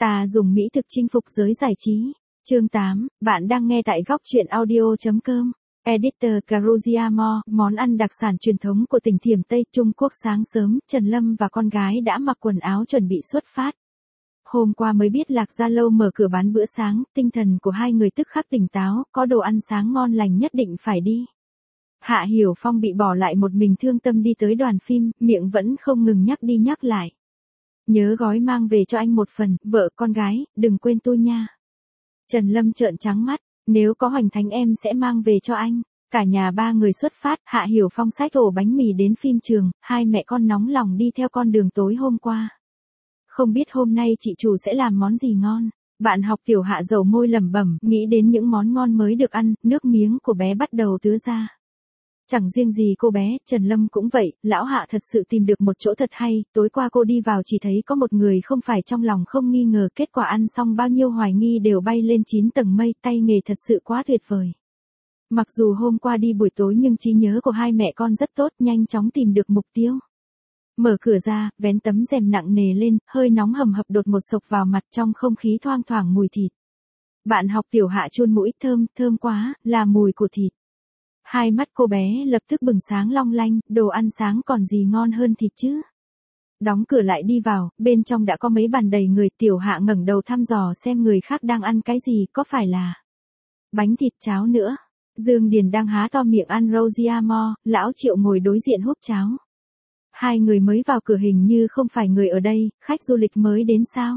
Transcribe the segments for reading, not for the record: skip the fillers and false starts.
Ta dùng mỹ thực chinh phục giới giải trí. Chương 8, bạn đang nghe tại góc truyện audio.com. Editor Carugia Mo, món ăn đặc sản truyền thống của tỉnh Thiểm Tây Trung Quốc. Sáng sớm, Trần Lâm và con gái đã mặc quần áo chuẩn bị xuất phát. Hôm qua mới biết Lạc Gia Lâu mở cửa bán bữa sáng, tinh thần của hai người tức khắc tỉnh táo, có đồ ăn sáng ngon lành nhất định phải đi. Hạ Hiểu Phong bị bỏ lại một mình thương tâm đi tới đoàn phim, miệng vẫn không ngừng nhắc đi nhắc lại. Nhớ gói mang về cho anh một phần, vợ con gái, đừng quên tôi nha. Trần Lâm trợn trắng mắt, nếu có Hoành Thánh em sẽ mang về cho anh. Cả nhà ba người xuất phát, Hạ Hiểu Phong xách ổ bánh mì đến phim trường, hai mẹ con nóng lòng đi theo con đường tối hôm qua. Không biết hôm nay chị chủ sẽ làm món gì ngon. Bạn học tiểu Hạ dầu môi lẩm bẩm, nghĩ đến những món ngon mới được ăn, nước miếng của bé bắt đầu tứa ra. Chẳng riêng gì cô bé, Trần Lâm cũng vậy, lão Hạ thật sự tìm được một chỗ thật hay, tối qua cô đi vào chỉ thấy có một người không phải trong lòng không nghi ngờ, kết quả ăn xong bao nhiêu hoài nghi đều bay lên 9 tầng mây, tay nghề thật sự quá tuyệt vời. Mặc dù hôm qua đi buổi tối nhưng trí nhớ của hai mẹ con rất tốt, nhanh chóng tìm được mục tiêu. Mở cửa ra, vén tấm rèm nặng nề lên, hơi nóng hầm hập đột một sộc vào mặt, trong không khí thoang thoảng mùi thịt. Bạn học tiểu Hạ chun mũi, thơm quá, là mùi của thịt. Hai mắt cô bé lập tức bừng sáng long lanh, đồ ăn sáng còn gì ngon hơn thịt chứ. Đóng cửa lại đi vào, bên trong đã có mấy bàn đầy người, tiểu Hạ ngẩng đầu thăm dò xem người khác đang ăn cái gì, có phải là bánh thịt cháo nữa. Dương Điền đang há to miệng ăn Rosia Mo, lão Triệu ngồi đối diện húp cháo. Hai người mới vào cửa hình như không phải người ở đây, khách du lịch mới đến sao.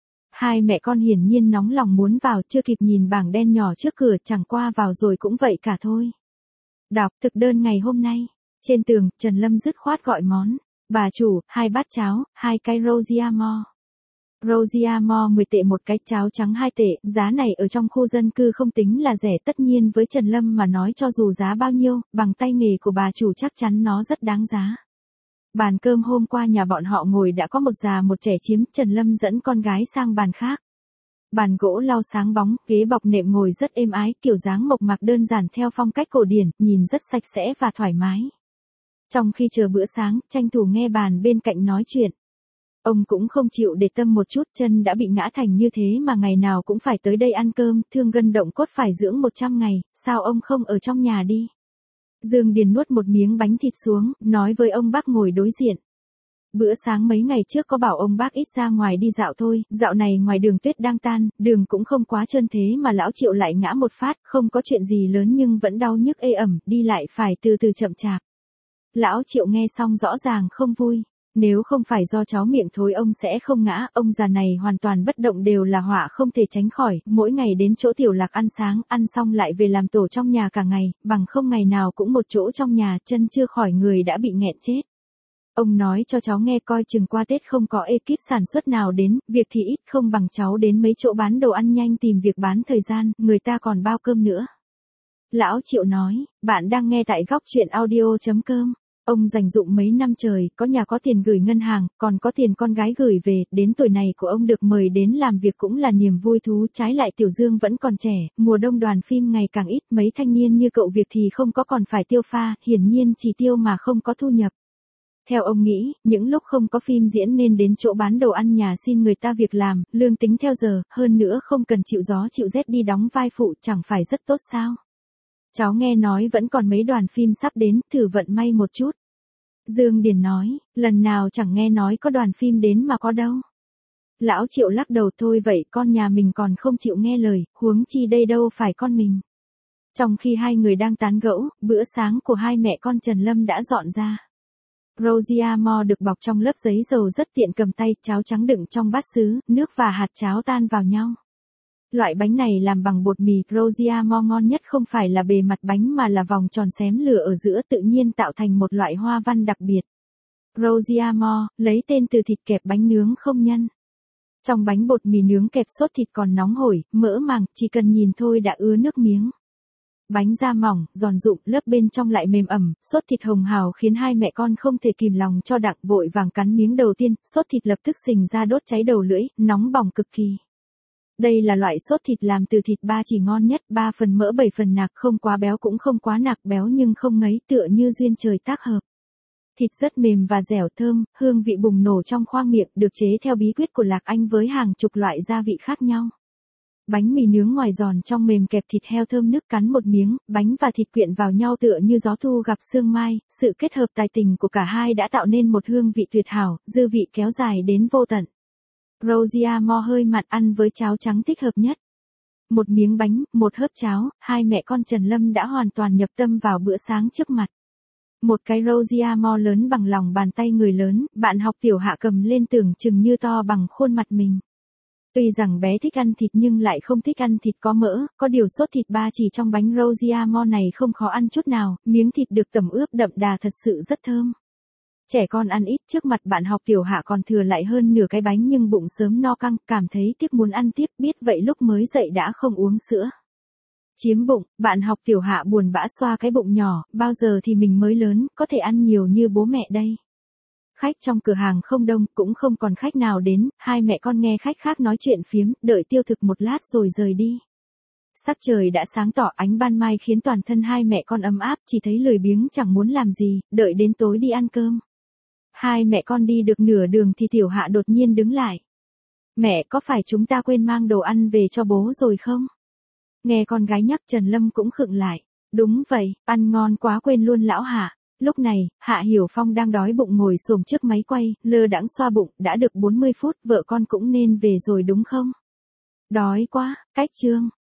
Hai mẹ con hiển nhiên nóng lòng muốn vào, chưa kịp nhìn bảng đen nhỏ trước cửa, chẳng qua vào rồi cũng vậy cả thôi. Đọc thực đơn ngày hôm nay. Trên tường, Trần Lâm dứt khoát gọi món. Bà chủ, 2 bát cháo, 2 cái Rosia Mo. Rosia Mo 10 tệ một cái, cháo trắng 2 tệ, giá này ở trong khu dân cư không tính là rẻ, tất nhiên với Trần Lâm mà nói cho dù giá bao nhiêu, bằng tay nghề của bà chủ chắc chắn nó rất đáng giá. Bàn cơm hôm qua nhà bọn họ ngồi đã có một già một trẻ chiếm, Trần Lâm dẫn con gái sang bàn khác. Bàn gỗ lau sáng bóng, ghế bọc nệm ngồi rất êm ái, kiểu dáng mộc mạc đơn giản theo phong cách cổ điển, nhìn rất sạch sẽ và thoải mái. Trong khi chờ bữa sáng, tranh thủ nghe bàn bên cạnh nói chuyện. Ông cũng không chịu để tâm một chút, chân đã bị ngã thành như thế mà ngày nào cũng phải tới đây ăn cơm, thương gân động cốt phải dưỡng 100 ngày, sao ông không ở trong nhà đi. Dương Điền nuốt một miếng bánh thịt xuống, nói với ông bác ngồi đối diện. Bữa sáng mấy ngày trước có bảo ông bác ít ra ngoài đi dạo thôi, dạo này ngoài đường tuyết đang tan, đường cũng không quá trơn thế mà lão Triệu lại ngã một phát, không có chuyện gì lớn nhưng vẫn đau nhức ê ẩm, đi lại phải từ từ chậm chạp. Lão Triệu nghe xong rõ ràng không vui, nếu không phải do cháu miệng thối ông sẽ không ngã, ông già này hoàn toàn bất động đều là họa không thể tránh khỏi, mỗi ngày đến chỗ tiểu Lạc ăn sáng, ăn xong lại về làm tổ trong nhà cả ngày, bằng không ngày nào cũng một chỗ trong nhà, chân chưa khỏi người đã bị nghẹn chết. Ông nói cho cháu nghe coi chừng qua Tết không có ekip sản xuất nào đến, việc thì ít không bằng cháu đến mấy chỗ bán đồ ăn nhanh tìm việc bán thời gian, người ta còn bao cơm nữa. Lão Triệu nói, bạn đang nghe tại góc truyện audio.com. Ông dành dụm mấy năm trời, có nhà có tiền gửi ngân hàng, còn có tiền con gái gửi về, đến tuổi này của ông được mời đến làm việc cũng là niềm vui thú, trái lại Tiểu Dương vẫn còn trẻ, mùa đông đoàn phim ngày càng ít, mấy thanh niên như cậu việc thì không có còn phải tiêu pha, hiển nhiên chỉ tiêu mà không có thu nhập. Theo ông nghĩ, những lúc không có phim diễn nên đến chỗ bán đồ ăn nhà xin người ta việc làm, lương tính theo giờ, hơn nữa không cần chịu gió chịu rét đi đóng vai phụ, chẳng phải rất tốt sao? Cháu nghe nói vẫn còn mấy đoàn phim sắp đến, thử vận may một chút. Dương Điền nói, lần nào chẳng nghe nói có đoàn phim đến mà có đâu. Lão Triệu lắc đầu, thôi vậy con nhà mình còn không chịu nghe lời, huống chi đây đâu phải con mình. Trong khi hai người đang tán gẫu, bữa sáng của hai mẹ con Trần Lâm đã dọn ra. Rosia Mo được bọc trong lớp giấy dầu rất tiện cầm tay, cháo trắng đựng trong bát sứ, nước và hạt cháo tan vào nhau. Loại bánh này làm bằng bột mì, Rosia Mo ngon nhất không phải là bề mặt bánh mà là vòng tròn xém lửa ở giữa tự nhiên tạo thành một loại hoa văn đặc biệt. Rosia Mo, lấy tên từ thịt kẹp bánh nướng không nhân. Trong bánh bột mì nướng kẹp sốt thịt còn nóng hổi, mỡ màng, chỉ cần nhìn thôi đã ứa nước miếng. Bánh da mỏng, giòn rụm, lớp bên trong lại mềm ẩm, sốt thịt hồng hào khiến hai mẹ con không thể kìm lòng cho đặng, vội vàng cắn miếng đầu tiên, sốt thịt lập tức xình ra đốt cháy đầu lưỡi, nóng bỏng cực kỳ. Đây là loại sốt thịt làm từ thịt ba chỉ ngon nhất, 3 phần mỡ 7 phần nạc, không quá béo cũng không quá nạc, béo nhưng không ngấy, tựa như duyên trời tác hợp. Thịt rất mềm và dẻo thơm, hương vị bùng nổ trong khoang miệng, được chế theo bí quyết của Lạc Anh với hàng chục loại gia vị khác nhau. Bánh mì nướng ngoài giòn trong mềm kẹp thịt heo thơm nức, cắn một miếng, bánh và thịt quyện vào nhau tựa như gió thu gặp sương mai, sự kết hợp tài tình của cả hai đã tạo nên một hương vị tuyệt hảo, dư vị kéo dài đến vô tận. Rosia Mo hơi mặn, ăn với cháo trắng thích hợp nhất. Một miếng bánh, một hớp cháo, hai mẹ con Trần Lâm đã hoàn toàn nhập tâm vào bữa sáng trước mặt. Một cái Rosia Mo lớn bằng lòng bàn tay người lớn, bạn học tiểu Hạ cầm lên tưởng chừng như to bằng khuôn mặt mình. Tuy rằng bé thích ăn thịt nhưng lại không thích ăn thịt có mỡ, có điều sốt thịt ba chỉ trong bánh Rosia Mo này không khó ăn chút nào, miếng thịt được tẩm ướp đậm đà thật sự rất thơm. Trẻ con ăn ít, trước mặt bạn học tiểu Hạ còn thừa lại hơn nửa cái bánh nhưng bụng sớm no căng, cảm thấy tiếc muốn ăn tiếp, biết vậy lúc mới dậy đã không uống sữa. Chiếm bụng, bạn học tiểu Hạ buồn bã xoa cái bụng nhỏ, bao giờ thì mình mới lớn, có thể ăn nhiều như bố mẹ đây. Khách trong cửa hàng không đông, cũng không còn khách nào đến, hai mẹ con nghe khách khác nói chuyện phiếm, đợi tiêu thực một lát rồi rời đi. Sắc trời đã sáng tỏ, ánh ban mai khiến toàn thân hai mẹ con ấm áp, chỉ thấy lười biếng chẳng muốn làm gì, đợi đến tối đi ăn cơm. Hai mẹ con đi được nửa đường thì tiểu Hạ đột nhiên đứng lại. Mẹ, có phải chúng ta quên mang đồ ăn về cho bố rồi không? Nghe con gái nhắc, Trần Lâm cũng khựng lại. Đúng vậy, ăn ngon quá quên luôn lão Hạ. Lúc này, Hạ Hiểu Phong đang đói bụng ngồi xổm trước máy quay, lơ đãng xoa bụng, đã được 40 phút, vợ con cũng nên về rồi đúng không? Đói quá, cách chương.